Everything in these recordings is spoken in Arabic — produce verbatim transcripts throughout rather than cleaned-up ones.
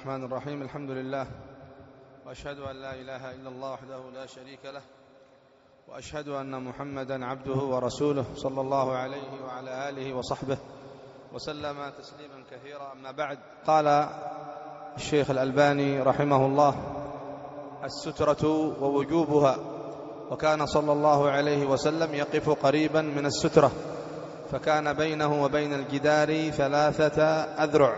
الرحمن الرحيم. الحمد لله، وأشهد أن لا إله إلا الله وحده لا شريك له، وأشهد أن محمدا عبده ورسوله صلى الله عليه وعلى آله وصحبه وسلم تسليما كثيرا. أما بعد، قال الشيخ الألباني رحمه الله: السترة ووجوبها. وكان صلى الله عليه وسلم يقف قريبا من السترة، فكان بينه وبين الجدار ثلاثة أذرع،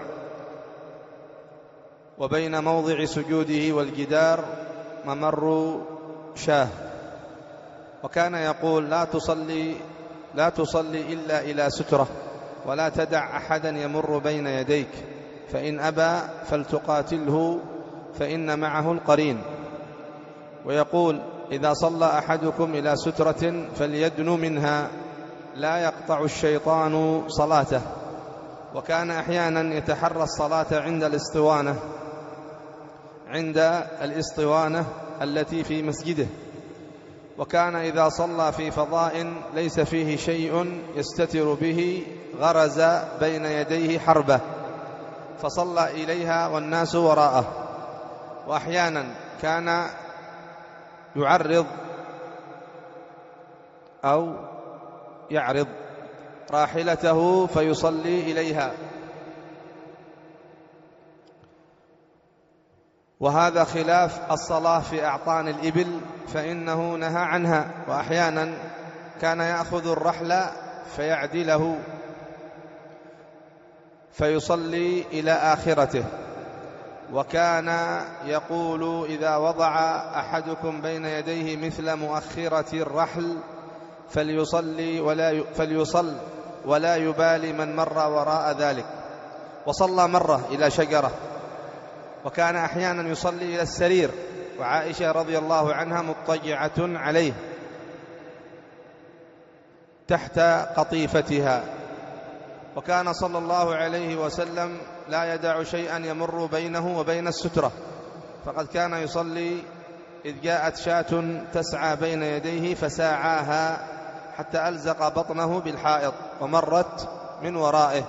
وبين موضع سجوده والجدار ممر شاه. وكان يقول: لا تصلي لا تصلي إلا إلى سترة، ولا تدع أحدا يمر بين يديك، فإن أبى فلتقاتله فإن معه القرين. ويقول: إذا صلى أحدكم إلى سترة فليدن منها، لا يقطع الشيطان صلاته. وكان أحيانا يتحرى الصلاة عند الاسطوانة عند الاسطوانة التي في مسجده. وكان إذا صلى في فضاء ليس فيه شيء يستتر به غرز بين يديه حربة فصلى إليها والناس وراءه. وأحيانا كان يعرض أو يعرض راحلته فيصلي إليها، وهذا خلاف الصلاة في أعطان الإبل، فإنه نهى عنها. وأحيانا كان يأخذ الرحل فيعدله فيصلي إلى آخرته. وكان يقول: إذا وضع أحدكم بين يديه مثل مؤخرة الرحل فليصلي ولا فليصل ولا يبالي من مر وراء ذلك. وصلى مرة إلى شجرة. وكان أحيانا يصلي إلى السرير، وعائشة رضي الله عنها مضطجعة عليه تحت قطيفتها. وكان صلى الله عليه وسلم لا يدع شيئا يمر بينه وبين السترة، فقد كان يصلي إذ جاءت شاة تسعى بين يديه فساعاها حتى ألزق بطنه بالحائط ومرت من ورائه.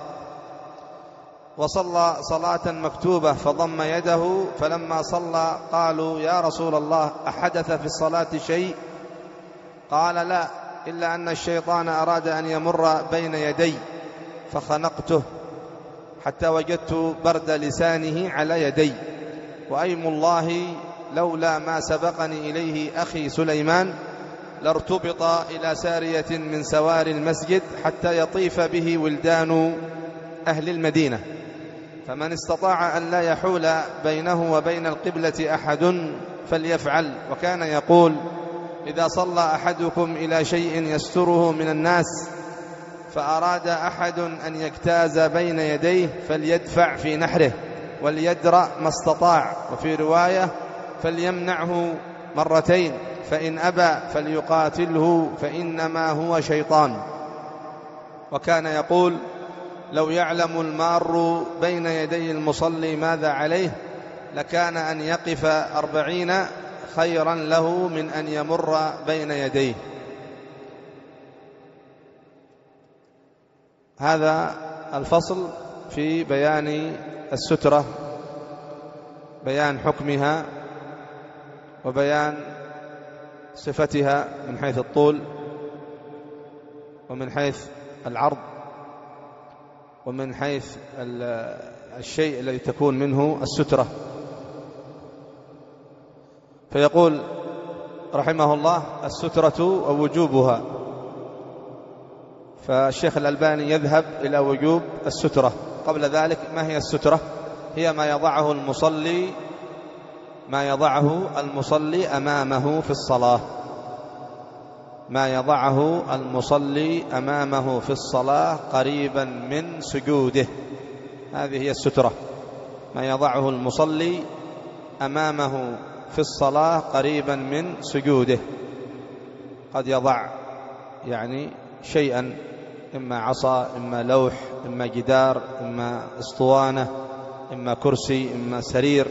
وصلى صلاة مكتوبة فضم يده، فلما صلى قالوا: يا رسول الله، أحدث في الصلاة شيء؟ قال: لا، إلا أن الشيطان أراد أن يمر بين يدي فخنقته حتى وجدت برد لسانه على يدي. وأيم الله لولا ما سبقني إليه أخي سليمان لارتبط إلى سارية من سوار المسجد حتى يطيف به ولدان أهل المدينة، فمن استطاع أن لا يحول بينه وبين القبلة أحد فليفعل. وكان يقول: إذا صلى أحدكم إلى شيء يستره من الناس فأراد أحد أن يجتاز بين يديه فليدفع في نحره وليدرأ ما استطاع. وفي رواية: فليمنعه مرتين، فإن أبى فليقاتله فإنما هو شيطان. وكان يقول: لو يعلم المار بين يدي المصلي ماذا عليه لكان أن يقف أربعين خيرا له من أن يمر بين يديه. هذا الفصل في بيان السترة، بيان حكمها وبيان صفتها من حيث الطول ومن حيث العرض ومن حيث الشيء الذي تكون منه السترة. فيقول رحمه الله: السترة ووجوبها. فالشيخ الألباني يذهب إلى وجوب السترة. قبل ذلك، ما هي السترة؟ هي ما يضعه المصلي ما يضعه المصلي أمامه في الصلاة ما يضعه المصلي أمامه في الصلاة قريبا من سجوده. هذه هي السترة، ما يضعه المصلي أمامه في الصلاة قريبا من سجوده. قد يضع يعني شيئا، إما عصا، إما لوح، إما جدار، إما اسطوانة، إما كرسي، إما سرير،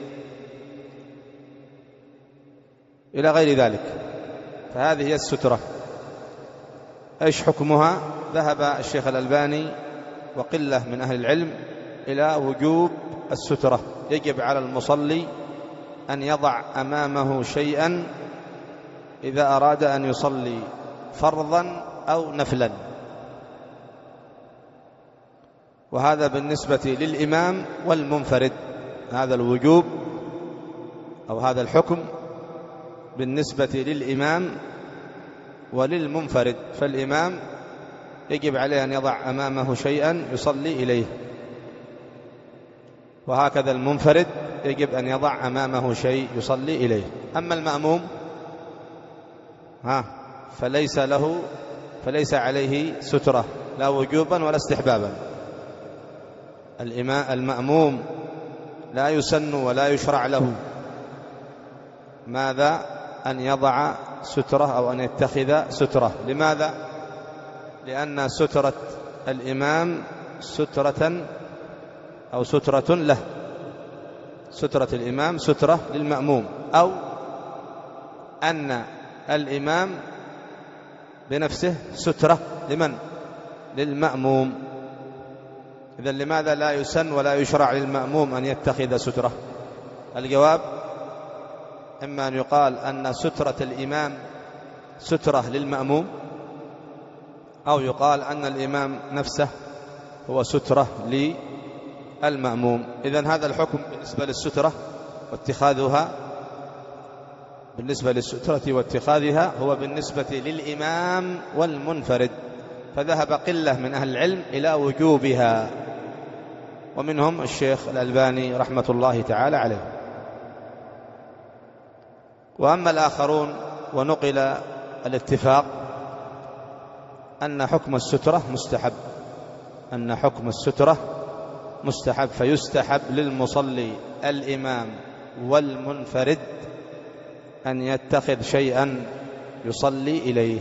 إلى غير ذلك. فهذه هي السترة. إيش حكمها؟ ذهب الشيخ الألباني وقلة من أهل العلم إلى وجوب السترة. يجب على المصلي أن يضع أمامه شيئا إذا أراد أن يصلي فرضا أو نفلا، وهذا بالنسبة للإمام والمنفرد. هذا الوجوب أو هذا الحكم بالنسبة للإمام وللمنفرد، فالإمام يجب عليه أن يضع أمامه شيئا يصلي إليه، وهكذا المنفرد يجب أن يضع أمامه شيء يصلي إليه. أما المأموم ها فليس له فليس عليه سترة لا وجوبا ولا استحبابا. المأموم لا يسن ولا يشرع له ماذا أن يضع سترة أو أن يتخذ سترة. لماذا؟ لأن سترة الإمام سترة أو سترة له، سترة الإمام سترة للمأموم، أو أن الإمام بنفسه سترة لمن؟ للمأموم. إذن لماذا لا يسن ولا يشرع للمأموم أن يتخذ سترة؟ الجواب إما أن يقال أن سترة الإمام سترة للمأموم، أو يقال أن الإمام نفسه هو سترة للمأموم. إذن هذا الحكم بالنسبة للسترة واتخاذها بالنسبة للسترة واتخاذها هو بالنسبة للإمام والمنفرد، فذهب قلة من أهل العلم إلى وجوبها، ومنهم الشيخ الألباني رحمة الله تعالى عليه. وأما الآخرون ونقل الاتفاق أن حكم السترة مستحب، أن حكم السترة مستحب، فيستحب للمصلي الإمام والمنفرد أن يتخذ شيئا يصلي إليه،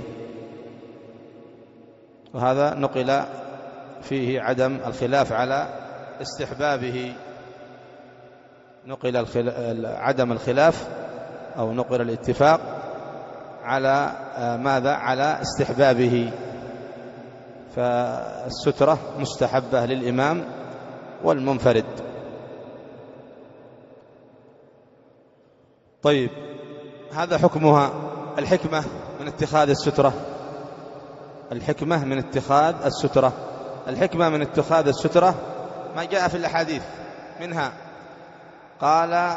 وهذا نقل فيه عدم الخلاف على استحبابه، نقل عدم الخلاف أو نقل الاتفاق على ماذا؟ على استحبابه، فالسترة مستحبة للإمام والمنفرد. طيب، هذا حكمها. الحكمة من اتخاذ السترة، الحكمة من اتخاذ السترة الحكمة من اتخاذ السترة ما جاء في الأحاديث، منها قال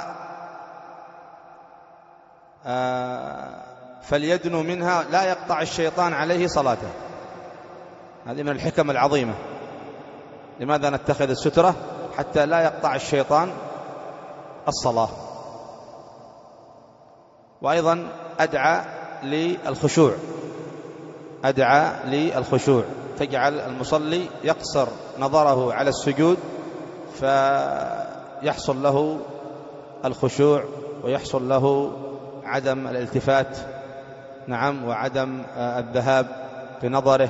آه فليدنو منها لا يقطع الشيطان عليه صلاته. هذه من الحكم العظيمة. لماذا نتخذ السترة؟ حتى لا يقطع الشيطان الصلاة. وأيضا أدعى للخشوع، أدعى للخشوع، تجعل المصلي يقصر نظره على السجود فيحصل له الخشوع ويحصل له عدم الالتفات، نعم، وعدم الذهاب بنظره،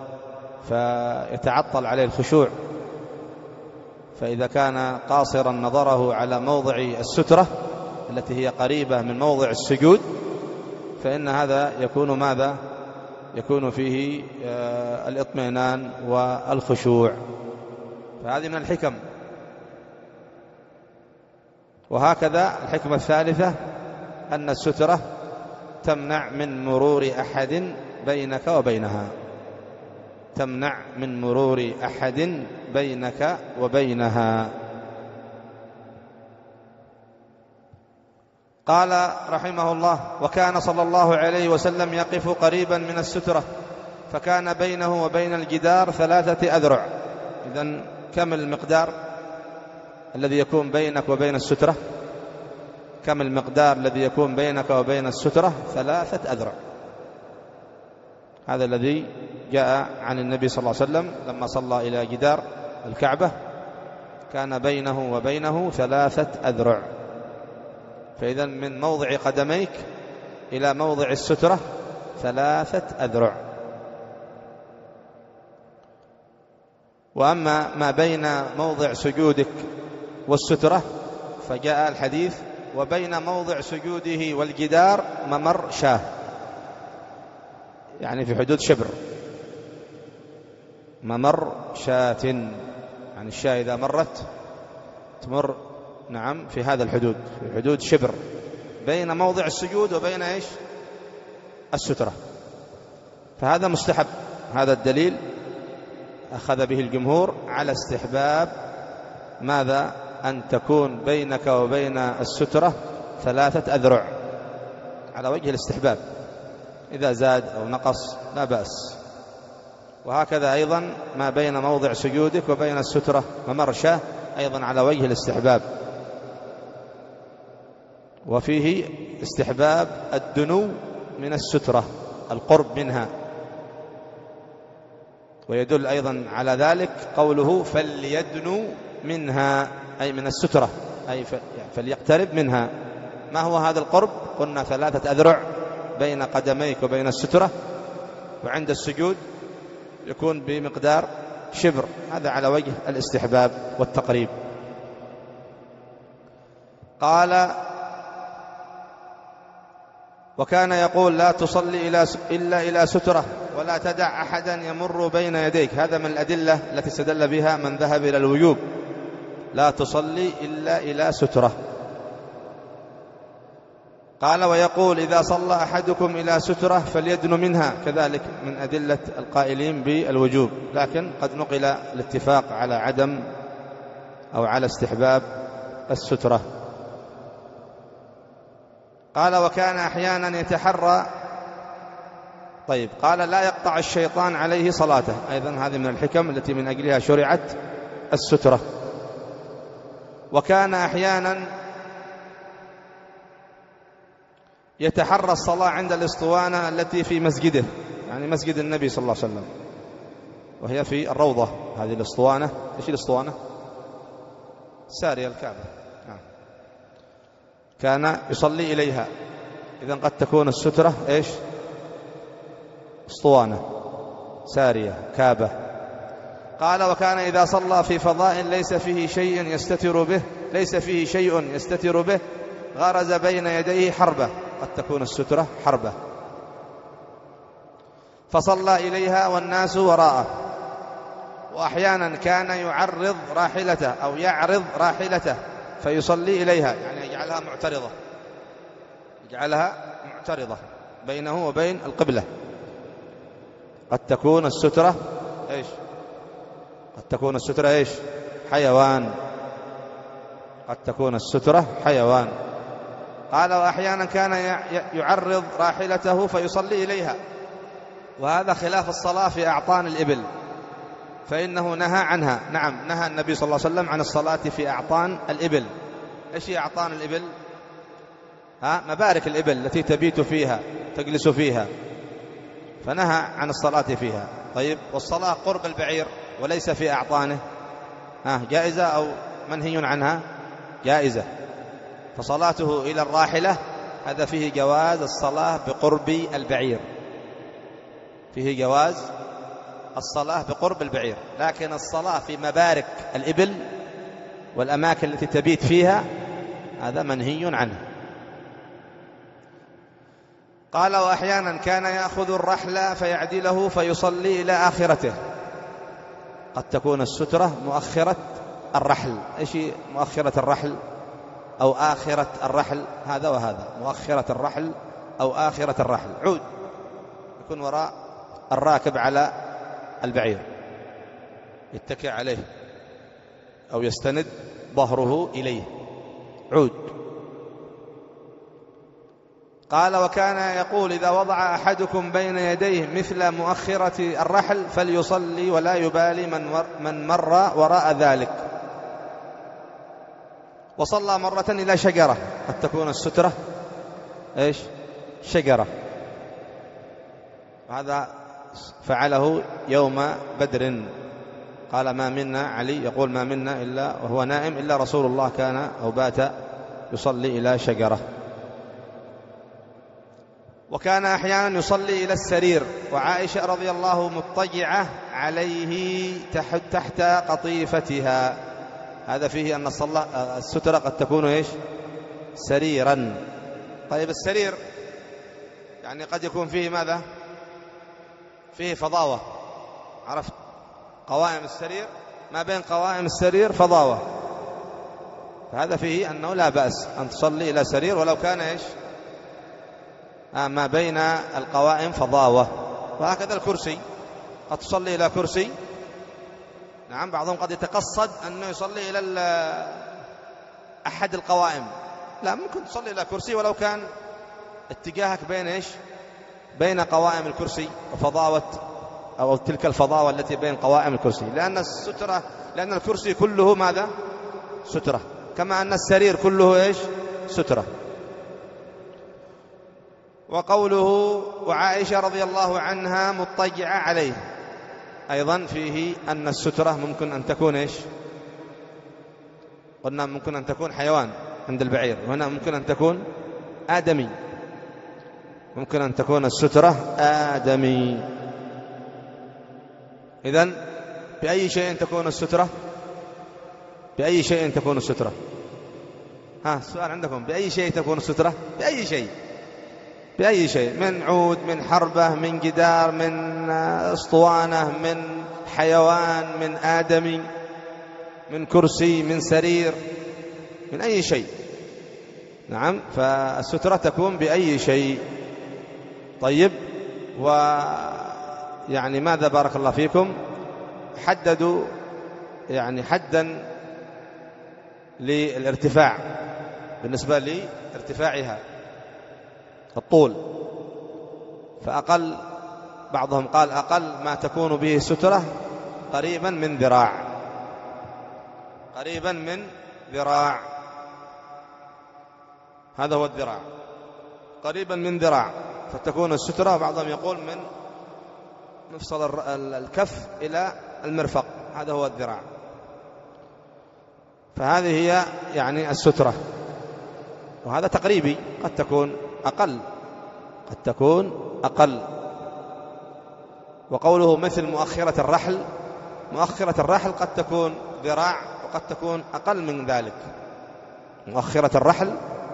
فيتعطل عليه الخشوع. فإذا كان قاصرا نظره على موضع السترة التي هي قريبة من موضع السجود، فإن هذا يكون ماذا؟ يكون فيه الاطمئنان والخشوع. فهذه من الحكم. وهكذا الحكمة الثالثة أن السترة تمنع من مرور أحد بينك وبينها، تمنع من مرور أحد بينك وبينها. قال رحمه الله: وكان صلى الله عليه وسلم يقف قريبا من السترة فكان بينه وبين الجدار ثلاثة أذرع. إذن كم المقدار الذي يكون بينك وبين السترة؟ كم المقدار الذي يكون بينك وبين السترة؟ ثلاثة أذرع. هذا الذي جاء عن النبي صلى الله عليه وسلم لما صلى إلى جدار الكعبة كان بينه وبينه ثلاثة أذرع. فإذا من موضع قدميك إلى موضع السترة ثلاثة أذرع. وأما ما بين موضع سجودك والسترة فجاء الحديث: وبين موضع سجوده والجدار ممر شاه، يعني في حدود شبر، ممر شاة، يعني الشاة إذا مرت تمر نعم في هذا الحدود، في حدود شبر بين موضع السجود وبين إيش السترة، فهذا مستحب. هذا الدليل أخذ به الجمهور على استحباب ماذا؟ أن تكون بينك وبين السترة ثلاثة أذرع على وجه الاستحباب، إذا زاد أو نقص لا بأس. وهكذا أيضا ما بين موضع سجودك وبين السترة ومرشى أيضا على وجه الاستحباب. وفيه استحباب الدنو من السترة، القرب منها، ويدل أيضا على ذلك قوله فليدنو منها، أي من السترة، أي فليقترب منها. ما هو هذا القرب؟ قلنا ثلاثة أذرع بين قدميك وبين السترة، وعند السجود يكون بمقدار شبر، هذا على وجه الاستحباب والتقريب. قال وكان يقول لا تصلي إلا إلى سترة ولا تدع أحدا يمر بين يديك. هذا من الأدلة التي استدل بها من ذهب إلى الوجوب، لا تصلي إلا إلى سترة. قال ويقول إذا صلى أحدكم إلى سترة فليدن منها، كذلك من أدلة القائلين بالوجوب، لكن قد نقل الاتفاق على عدم أو على استحباب السترة. قال وكان أحيانا يتحرى، طيب قال لا يقطع الشيطان عليه صلاته، أيضا هذه من الحكم التي من أجلها شرعت السترة. وكان أحيانا يتحرى الصلاة عند الاسطوانة التي في مسجده، يعني مسجد النبي صلى الله عليه وسلم، وهي في الروضة. هذه الاسطوانة، إيش الاسطوانة؟ سارية الكعبة، نعم. كان يصلي إليها، إذن قد تكون السترة إيش؟ اسطوانة، سارية، كعبة. قال وكان إذا صلى في فضاء ليس فيه شيء يستتر به ليس فيه شيء يستتر به غرز بين يديه حربة، قد تكون السترة حربة، فصلى إليها والناس وراءه. وأحيانا كان يعرض راحلته أو يعرض راحلته فيصلي إليها، يعني يجعلها معترضة، يجعلها معترضة بينه وبين القبلة. قد تكون السترة إيش؟ قد تكون السترة إيش؟ حيوان، قد تكون السترة حيوان. قال وأحيانا كان يعرض راحلته فيصلي إليها، وهذا خلاف الصلاة في أعطان الإبل، فإنه نهى عنها. نعم، نهى النبي صلى الله عليه وسلم عن الصلاة في أعطان الإبل. إيش هي أعطان الإبل؟ ها، مبارك الإبل التي تبيت فيها تجلس فيها، فنهى عن الصلاة فيها. طيب والصلاة قرب البعير وليس في أعطانه، ها، جائزة أو منهي عنها؟ جائزة. فصلاته إلى الراحلة هذا فيه جواز الصلاة بقرب البعير، فيه جواز الصلاة بقرب البعير، لكن الصلاة في مبارك الإبل والأماكن التي تبيت فيها هذا منهي عنه. قال وأحيانا كان يأخذ الرحل فيعدله فيصلي إلى آخرته. قد تكون السترة مؤخرة الرحل. إيش مؤخرة الرحل أو آخرة الرحل؟ هذا وهذا، مؤخرة الرحل أو آخرة الرحل. عود يكون وراء الراكب على البعير يتكئ عليه أو يستند ظهره إليه، عود. قال وكان يقول إذا وضع أحدكم بين يديه مثل مؤخرة الرحل فليصلي ولا يبالي من مر وراء ذلك. وصلى مرة إلى شجرة، قد تكون السترة إيش؟ شجرة. وهذا فعله يوم بدر. قال ما منا، علي يقول ما منا إلا وهو نائم إلا رسول الله كان أو بات يصلي إلى شجرة. وكان أحيانا يصلي إلى السرير، وعائشة رضي الله مضطجعة عليه تحت قطيفتها. هذا فيه أن الصلاة السترة قد تكون إيش؟ سريرا. طيب السرير يعني قد يكون فيه ماذا؟ فيه فضاوة، عرفت؟ قوائم السرير، ما بين قوائم السرير فضاوة، فهذا فيه أنه لا بأس أن تصلي إلى سرير ولو كان إيش آه ما بين القوائم فضاوة. وهكذا الكرسي، قد تصلي إلى كرسي، نعم، بعضهم قد يتقصد أنه يصلي إلى أحد القوائم، لا، ممكن تصلي إلى كرسي ولو كان اتجاهك بين إيش بين قوائم الكرسي وفضاوة أو تلك الفضاوة التي بين قوائم الكرسي، لأن السترة لأن الكرسي كله ماذا؟ سترة، كما أن السرير كله إيش؟ سترة. وقوله وعائشة رضي الله عنها مضطجعة عليه، أيضا فيه أن السترة ممكن أن تكون إيش؟ قلنا ممكن أن تكون حيوان عند البعير، وهنا ممكن أن تكون آدمي، ممكن أن تكون السترة آدمي. إذن بأي شيء تكون السترة؟ بأي شيء تكون السترة؟ ها السؤال عندكم، بأي شيء تكون السترة؟ بأي شيء بأي شيء، من عود، من حربة، من جدار، من اسطوانة، من حيوان، من آدمي، من كرسي، من سرير، من أي شيء. نعم، فالسترة تكون بأي شيء. طيب، ويعني ماذا بارك الله فيكم حددوا يعني حدا للارتفاع بالنسبة لارتفاعها الطول، فأقل بعضهم قال أقل ما تكون به السترة قريبا من ذراع، قريبا من ذراع، هذا هو الذراع، قريبا من ذراع، فتكون السترة بعضهم يقول من مفصل الكف إلى المرفق، هذا هو الذراع. فهذه هي يعني السترة، وهذا تقريبي، قد تكون أقل، قد تكون أقل. وقوله مثل مؤخرة الرحل، مؤخرة الرحل قد تكون ذراع وقد تكون أقل من ذلك. مؤخرة الرحل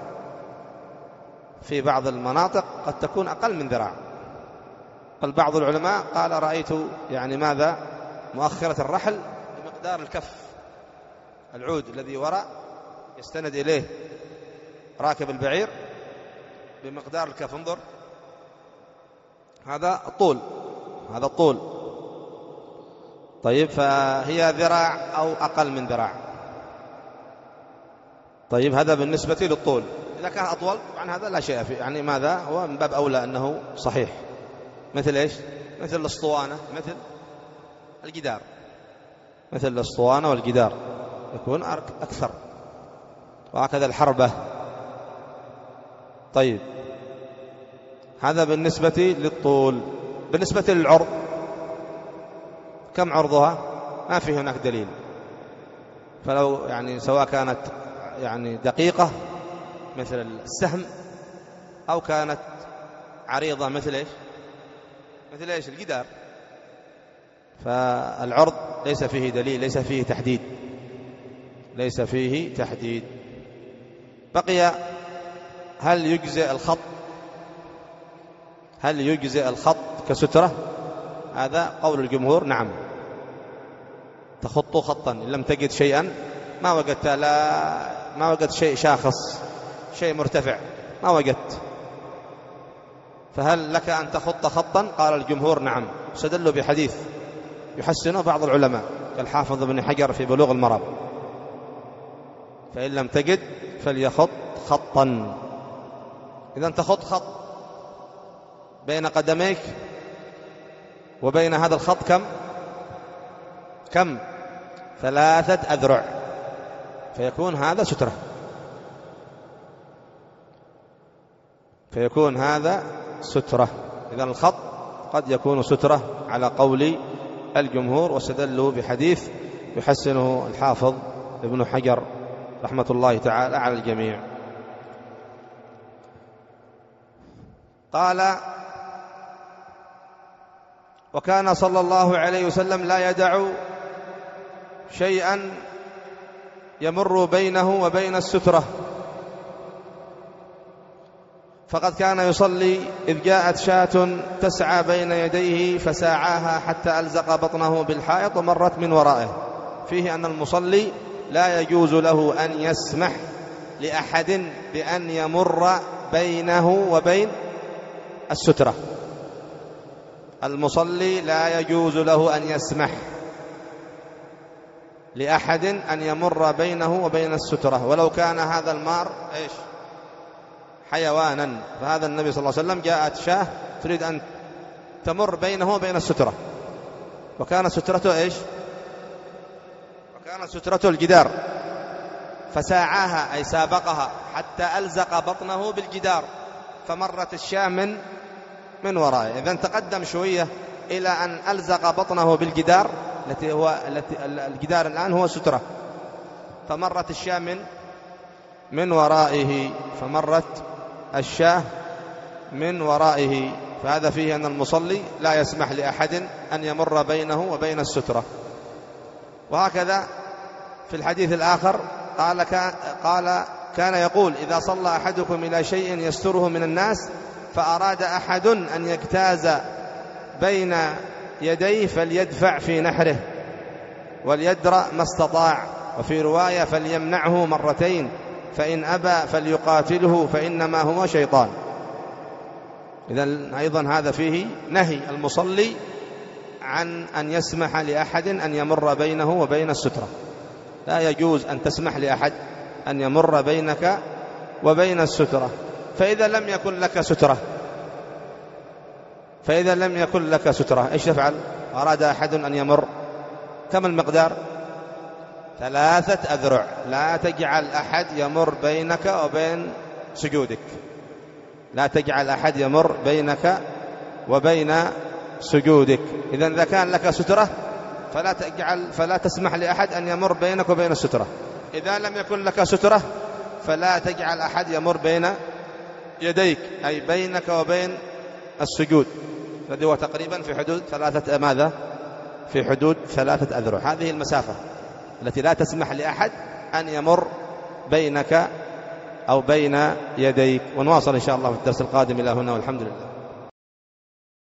في بعض المناطق قد تكون أقل من ذراع، بل بعض العلماء قال رأيت يعني ماذا مؤخرة الرحل بمقدار الكف، العود الذي وراء يستند إليه راكب البعير بمقدار الكف، انظر هذا الطول، هذا الطول. طيب، فهي ذراع أو أقل من ذراع. طيب، هذا بالنسبة للطول. إذا كان أطول عن هذا لا شيء فيه، يعني ماذا هو من باب أولى أنه صحيح. مثل إيش؟ مثل الأسطوانة، مثل الجدار، مثل الأسطوانة والجدار يكون أكثر، وهكذا الحربة. طيب، هذا بالنسبة للطول. بالنسبة للعرض، كم عرضها؟ ما في هناك دليل، فلو يعني سواء كانت يعني دقيقة مثل السهم أو كانت عريضة مثل إيش؟ مثل إيش؟ الجدار، فالعرض ليس فيه دليل، ليس فيه تحديد، ليس فيه تحديد. بقي هل يجزئ الخط؟ هل يجزئ الخط كسترة؟ هذا قول الجمهور نعم، تخط خطا إن لم تجد شيئا، ما وجدت لا ما وجدت شيء شاخص، شيء مرتفع، ما وجدت، فهل لك أن تخط خطا؟ قال الجمهور نعم، استدلوا بحديث يحسنه بعض العلماء كالحافظ ابن حجر في بلوغ المرام، فإن لم تجد فليخط خطا. إذن تخط خط بين قدميك وبين هذا الخط كم كم ثلاثة أذرع، فيكون هذا سترة، فيكون هذا سترة. إذن الخط قد يكون سترة على قول الجمهور، واستدلوا بحديث يحسنه الحافظ ابن حجر رحمة الله تعالى على الجميع. قال: وكان صلى الله عليه وسلم لا يدع شيئا يمر بينه وبين السترة، فقد كان يصلي إذ جاءت شاة تسعى بين يديه فساعاها حتى ألزق بطنه بالحائط ومرت من ورائه. فيه أن المصلي لا يجوز له أن يسمح لأحد بأن يمر بينه وبين السترة. المصلي لا يجوز له أن يسمح لأحد أن يمر بينه وبين السترة، ولو كان هذا المار إيش حيوانا. فهذا النبي صلى الله عليه وسلم جاءت شاة تريد أن تمر بينه وبين السترة، وكانت سترته إيش وكانت سترته الجدار، فساعاها أي سابقها حتى ألزق بطنه بالجدار، فمرت الشاة من من ورائه. إذن تقدم شوية إلى أن ألزق بطنه بالجدار التي هو التي الجدار الآن هو سترة، فمرت الشاة من من ورائه فمرت الشاة من ورائه. فهذا فيه أن المصلي لا يسمح لأحد أن يمر بينه وبين السترة. وهكذا في الحديث الآخر قال قال كان يقول: إذا صلى أحدكم إلى شيء يستره من الناس فأراد أحد أن يجتاز بين يديه فليدفع في نحره وليدرأ ما استطاع، وفي رواية فليمنعه مرتين، فإن أبى فليقاتله فإنما هو شيطان. إذن أيضا هذا فيه نهي المصلي عن أن يسمح لأحد أن يمر بينه وبين السترة. لا يجوز أن تسمح لأحد أن يمر بينك وبين السترة. فإذا لم يكن لك سترة فإذا لم يكن لك سترة إيش تفعل؟ أراد أحد أن يمر، كم المقدار؟ ثلاثة أذرع. لا تجعل أحد يمر بينك وبين سجودك، لا تجعل أحد يمر بينك وبين سجودك. إذن إذا كان لك سترة فلا تجعل فلا تسمح لأحد أن يمر بينك وبين السترة. إذا لم يكن لك سترة فلا تجعل أحد يمر بين يديك، أي بينك وبين السجود، الذي هو تقريبا في حدود ثلاثة ماذا؟ في حدود ثلاثة أذرع. هذه المسافة التي لا تسمح لأحد أن يمر بينك أو بين يديك. ونواصل إن شاء الله في الدرس القادم. إلى هنا والحمد لله.